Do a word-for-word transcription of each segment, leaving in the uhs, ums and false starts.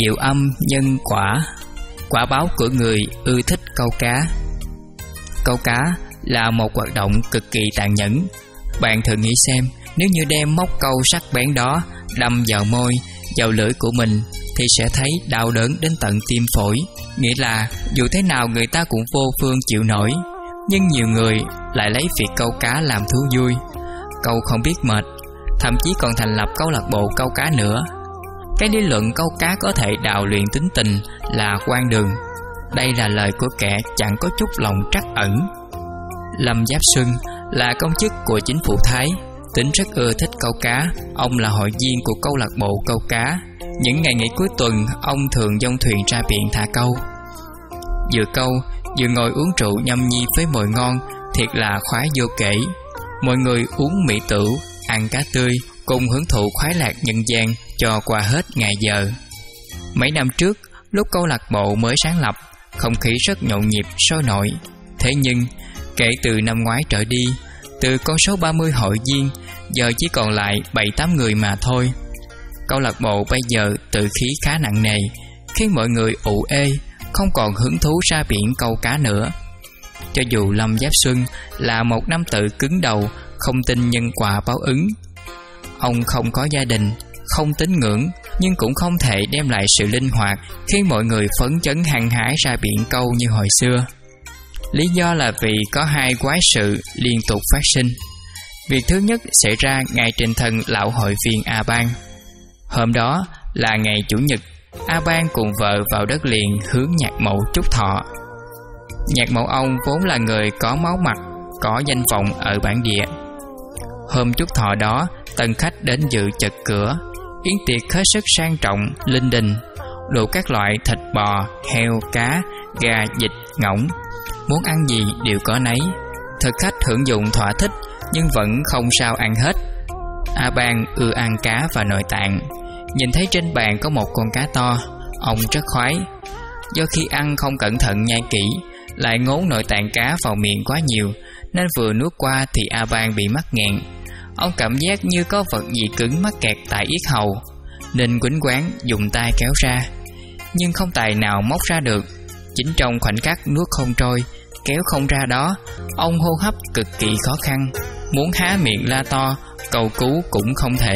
Diệu âm nhân quả. Quả báo của người ưa thích câu cá. Câu cá là một hoạt động cực kỳ tàn nhẫn. Bạn thử nghĩ xem, nếu như đem móc câu sắc bén đó đâm vào môi, vào lưỡi của mình thì sẽ thấy đau đớn đến tận tim phổi. Nghĩa là dù thế nào người ta cũng vô phương chịu nổi. Nhưng nhiều người lại lấy việc câu cá làm thú vui. Câu không biết mệt, thậm chí còn thành lập câu lạc bộ câu cá nữa. Cái lý luận câu cá có thể đào luyện tính tình là hoang đường. Đây là lời của kẻ chẳng có chút lòng trắc ẩn. Lâm Giáp Xuân là công chức của chính phủ Thái, tính rất ưa thích câu cá. Ông là hội viên của câu lạc bộ câu cá. Những ngày nghỉ cuối tuần, ông thường dông thuyền ra biển thả câu. Vừa câu, vừa ngồi uống rượu nhâm nhi với mồi ngon, thiệt là khoái vô kể. Mọi người uống mỹ tửu, ăn cá tươi, cùng hưởng thụ khoái lạc nhân gian cho qua hết ngày giờ. Mấy năm trước, lúc câu lạc bộ mới sáng lập, không khí rất nhộn nhịp sôi nổi. Thế nhưng, kể từ năm ngoái trở đi, từ con số ba mươi hội viên, giờ chỉ còn lại bảy tám người mà thôi. Câu lạc bộ bây giờ tự khí khá nặng nề, khiến mọi người ụ ê, không còn hứng thú ra biển câu cá nữa. Cho dù Lâm Giáp Xuân là một nam tử cứng đầu, không tin nhân quả báo ứng. Ông không có gia đình, không tín ngưỡng, nhưng cũng không thể đem lại sự linh hoạt khiến mọi người phấn chấn hăng hái ra biển câu như hồi xưa. Lý do là vì có hai quái sự liên tục phát sinh. Việc thứ nhất xảy ra ngay trên thân lão hội viên A Ban. Hôm đó là ngày Chủ nhật, A Ban cùng vợ vào đất liền hướng nhạc mẫu trúc thọ. Nhạc mẫu ông vốn là người có máu mặt, có danh vọng ở bản địa. Hôm trúc thọ đó, tân khách đến dự chật cửa. Yến tiệc hết sức sang trọng, linh đình, đủ các loại thịt bò, heo, cá, gà, vịt, ngỗng. Muốn ăn gì đều có nấy. Thực khách hưởng dụng thỏa thích, nhưng vẫn không sao ăn hết. A Ban ưa ăn cá và nội tạng. Nhìn thấy trên bàn có một con cá to, ông rất khoái. Do khi ăn không cẩn thận nhai kỹ, lại ngốn nội tạng cá vào miệng quá nhiều, nên vừa nuốt qua thì A Ban bị mắc nghẹn. Ông cảm giác như có vật gì cứng mắc kẹt tại yết hầu, nên quýnh quáng dùng tay kéo ra, nhưng không tài nào móc ra được. Chính trong khoảnh khắc nuốt không trôi, kéo không ra đó, ông hô hấp cực kỳ khó khăn, muốn há miệng la to, cầu cứu cũng không thể.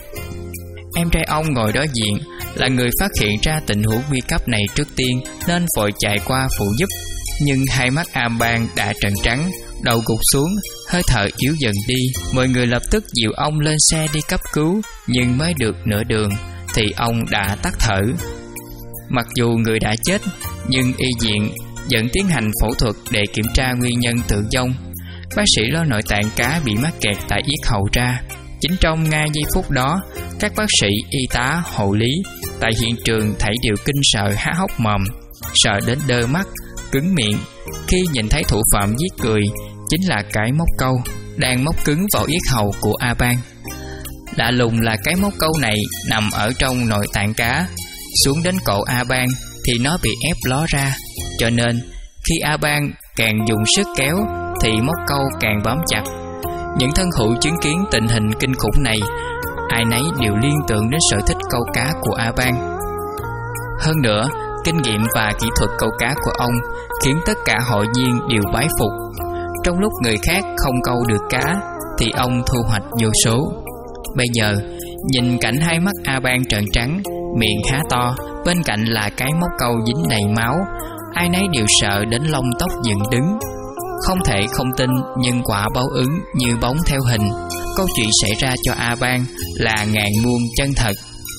Em trai ông ngồi đối diện là người phát hiện ra tình huống nguy cấp này trước tiên, nên vội chạy qua phụ giúp. Nhưng hai mắt A Ban đã trợn trắng, đầu gục xuống, hơi thở yếu dần đi. Mọi người lập tức dìu ông lên xe đi cấp cứu, nhưng mới được nửa đường thì ông đã tắt thở. Mặc dù người đã chết, nhưng y viện vẫn tiến hành phẫu thuật để kiểm tra nguyên nhân tử vong. Bác sĩ lo nội tạng cá bị mắc kẹt tại yết hầu ra. Chính trong ngay giây phút đó, các bác sĩ, y tá, hộ lý tại hiện trường thảy đều kinh sợ há hốc mồm, sợ đến đơ mắt, cứng miệng khi nhìn thấy thủ phạm giết người chính là cái móc câu đang móc cứng vào yết hầu của A Ban. Lạ lùng là cái móc câu này nằm ở trong nội tạng cá, xuống đến cổ A Ban thì nó bị ép ló ra, cho nên khi A Ban càng dùng sức kéo thì móc câu càng bám chặt. Những thân hữu chứng kiến tình hình kinh khủng này, ai nấy đều liên tưởng đến sở thích câu cá của A Ban. Hơn nữa, kinh nghiệm và kỹ thuật câu cá của ông khiến tất cả hội viên đều bái phục. Trong lúc người khác không câu được cá thì ông thu hoạch vô số. Bây giờ, nhìn cảnh hai mắt A Ban trợn trắng, miệng há to, bên cạnh là cái móc câu dính đầy máu, ai nấy đều sợ đến lông tóc dựng đứng. Không thể không tin nhân quả báo ứng như bóng theo hình. Câu chuyện xảy ra cho A Ban là ngàn muôn chân thật.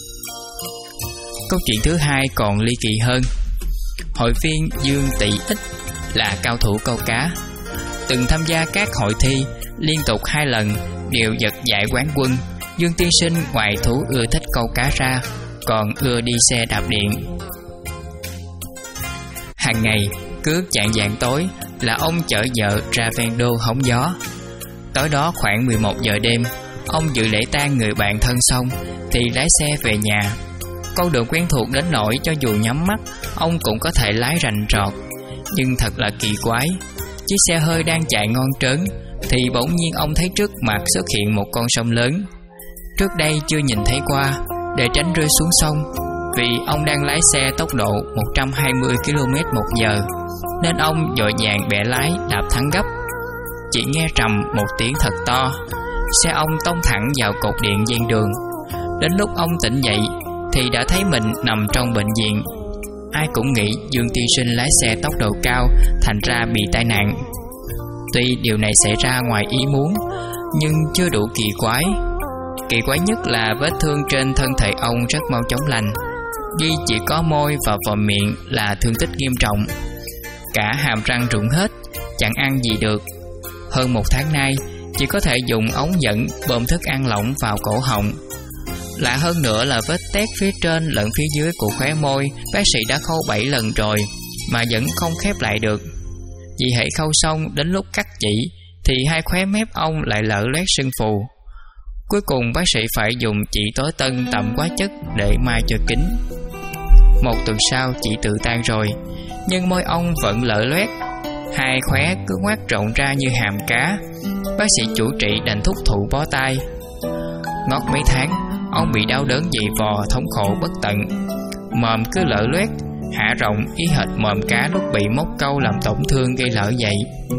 Câu chuyện thứ hai còn ly kỳ hơn. Hội viên Dương Tị Ích là cao thủ câu cá, từng tham gia các hội thi, liên tục hai lần đều giật giải quán quân. Dương tiên sinh ngoài thú ưa thích câu cá ra, còn ưa đi xe đạp điện. Hàng ngày cứ chạng vạng tối là ông chở vợ ra ven đô hóng gió. Tối đó khoảng mười một giờ đêm, ông dự lễ tang người bạn thân xong thì lái xe về nhà. Con đường quen thuộc đến nỗi cho dù nhắm mắt, ông cũng có thể lái rành rọt. Nhưng thật là kỳ quái, chiếc xe hơi đang chạy ngon trớn thì bỗng nhiên ông thấy trước mặt xuất hiện một con sông lớn. Trước đây chưa nhìn thấy qua. Để tránh rơi xuống sông, vì ông đang lái xe tốc độ một trăm hai mươi ki lô mét một giờ, nên ông vội vàng bẻ lái đạp thắng gấp. Chỉ nghe trầm một tiếng thật to, xe ông tông thẳng vào cột điện ven đường. Đến lúc ông tỉnh dậy thì đã thấy mình nằm trong bệnh viện. Ai cũng nghĩ Dương tiên sinh lái xe tốc độ cao, thành ra bị tai nạn. Tuy điều này xảy ra ngoài ý muốn, nhưng chưa đủ kỳ quái. Kỳ quái nhất là vết thương trên thân thể ông rất mau chóng lành, duy chỉ có môi và vòm miệng là thương tích nghiêm trọng. Cả hàm răng rụng hết, chẳng ăn gì được. Hơn một tháng nay chỉ có thể dùng ống dẫn bơm thức ăn lỏng vào cổ họng. Lạ hơn nữa là vết tét phía trên lẫn phía dưới của khóe môi bác sĩ đã khâu bảy lần rồi mà vẫn không khép lại được. Vì hãy khâu xong, đến lúc cắt chỉ thì hai khóe mép ông lại lở loét sưng phù. Cuối cùng bác sĩ phải dùng chỉ tối tân tẩm hóa chất để mai cho kín. Một tuần sau chỉ tự tan rồi, nhưng môi ông vẫn lở loét, hai khóe cứ ngoác rộng ra như hàm cá. Bác sĩ chủ trị đành thúc thủ bó tay. Ngót mấy tháng, ông bị đau đớn dày vò, thống khổ bất tận. Mồm cứ lở loét, hạ rộng y hệt mồm cá lúc bị móc câu làm tổn thương gây lở vậy.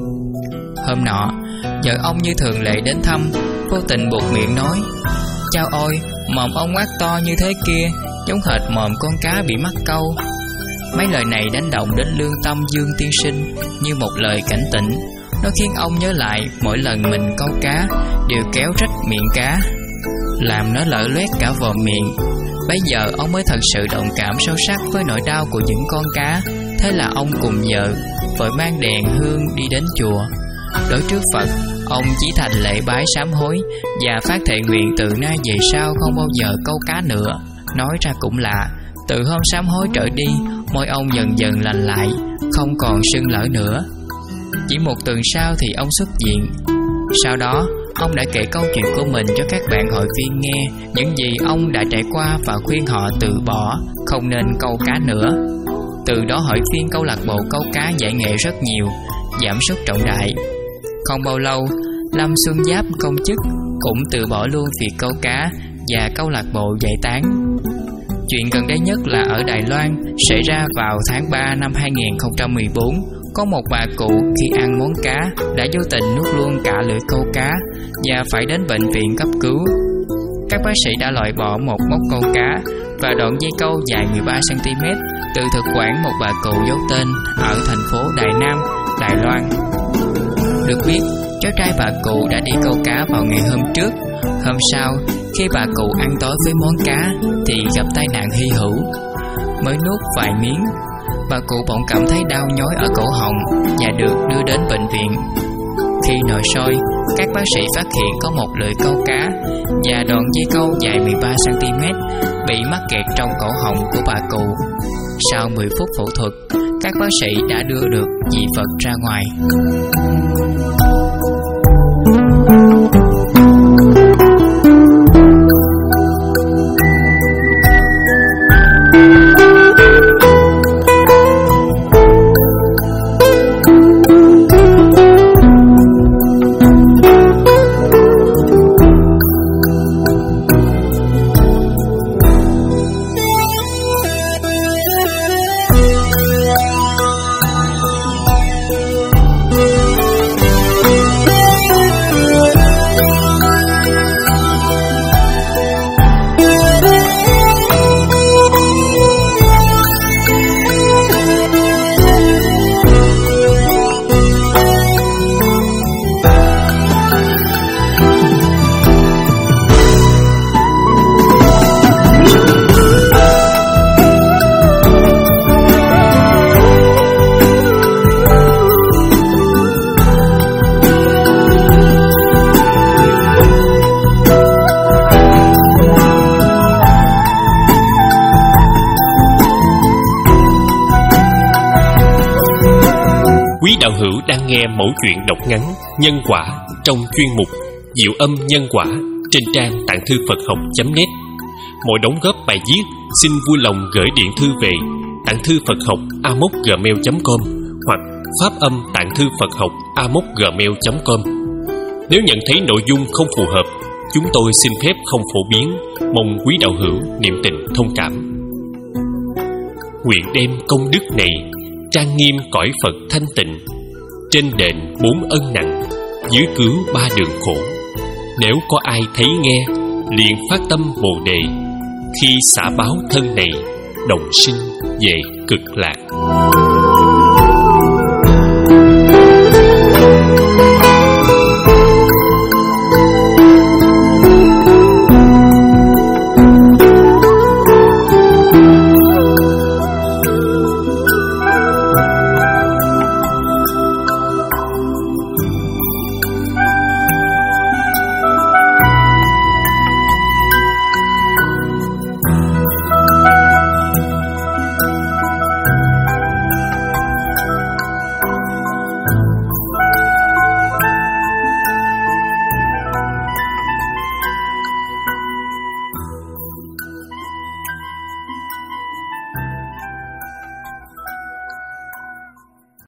Hôm nọ, vợ ông như thường lệ đến thăm, vô tình buột miệng nói: "Chao ôi, mồm ông ngoác to như thế kia, giống hệt mồm con cá bị mắc câu." Mấy lời này đánh động đến lương tâm Dương tiên sinh như một lời cảnh tỉnh. Nó khiến ông nhớ lại mỗi lần mình câu cá đều kéo rách miệng cá, làm nó lở loét cả vòm miệng. Bây giờ ông mới thật sự đồng cảm sâu sắc với nỗi đau của những con cá. Thế là ông cùng vợ vội mang đèn hương đi đến chùa. Đối trước Phật, ông chỉ thành lễ bái sám hối và phát thệ nguyện từ nay về sau không bao giờ câu cá nữa. Nói ra cũng lạ, từ hôm sám hối trở đi, môi ông dần dần lành lại, không còn sưng lở nữa. Chỉ một tuần sau thì ông xuất viện. Sau đó, ông đã kể câu chuyện của mình cho các bạn hội viên nghe, những gì ông đã trải qua và khuyên họ từ bỏ, không nên câu cá nữa. Từ đó hội viên câu lạc bộ câu cá giải nghệ rất nhiều, giảm sút trọng đại. Không bao lâu, Lâm Xuân Giáp công chức cũng từ bỏ luôn việc câu cá và câu lạc bộ giải tán. Chuyện gần đây nhất là ở Đài Loan, xảy ra vào tháng ba năm hai nghìn không trăm mười bốn. Có một bà cụ khi ăn món cá đã vô tình nuốt luôn cả lưỡi câu cá và phải đến bệnh viện cấp cứu. Các bác sĩ đã loại bỏ một móc câu cá và đoạn dây câu dài mười ba xăng ti mét từ thực quản một bà cụ giấu tên ở thành phố Đài Nam, Đài Loan. Được biết, cháu trai bà cụ đã đi câu cá vào ngày hôm trước. Hôm sau, khi bà cụ ăn tối với món cá thì gặp tai nạn hy hữu. Mới nuốt vài miếng, bà cụ bỗng cảm thấy đau nhói ở cổ họng và được đưa đến bệnh viện. Khi nội soi, các bác sĩ phát hiện có một lưỡi câu cá và đoạn dây câu dài mười ba xăng ti mét bị mắc kẹt trong cổ họng của bà cụ. Sau mười phút phẫu thuật, các bác sĩ đã đưa được dị vật ra ngoài. Quý đạo hữu đang nghe mẫu chuyện đọc ngắn Nhân Quả trong chuyên mục Diệu Âm Nhân Quả trên trang tạng thư Phật học chấm net. Mọi đóng góp bài viết xin vui lòng gửi điện thư về tạng thư Phật học a mốc gmail chấm com hoặc pháp âm tạng thư Phật học a mốc gmail chấm com. Nếu nhận thấy nội dung không phù hợp, chúng tôi xin phép không phổ biến, mong quý đạo hữu niệm tình thông cảm. nguyện đem công đức này trang nghiêm cõi Phật thanh tịnh, trên đền bốn ân nặng, dưới cứu ba đường khổ. Nếu có ai thấy nghe, liền phát tâm Bồ đề, khi xả báo thân này, đồng sinh về cực lạc.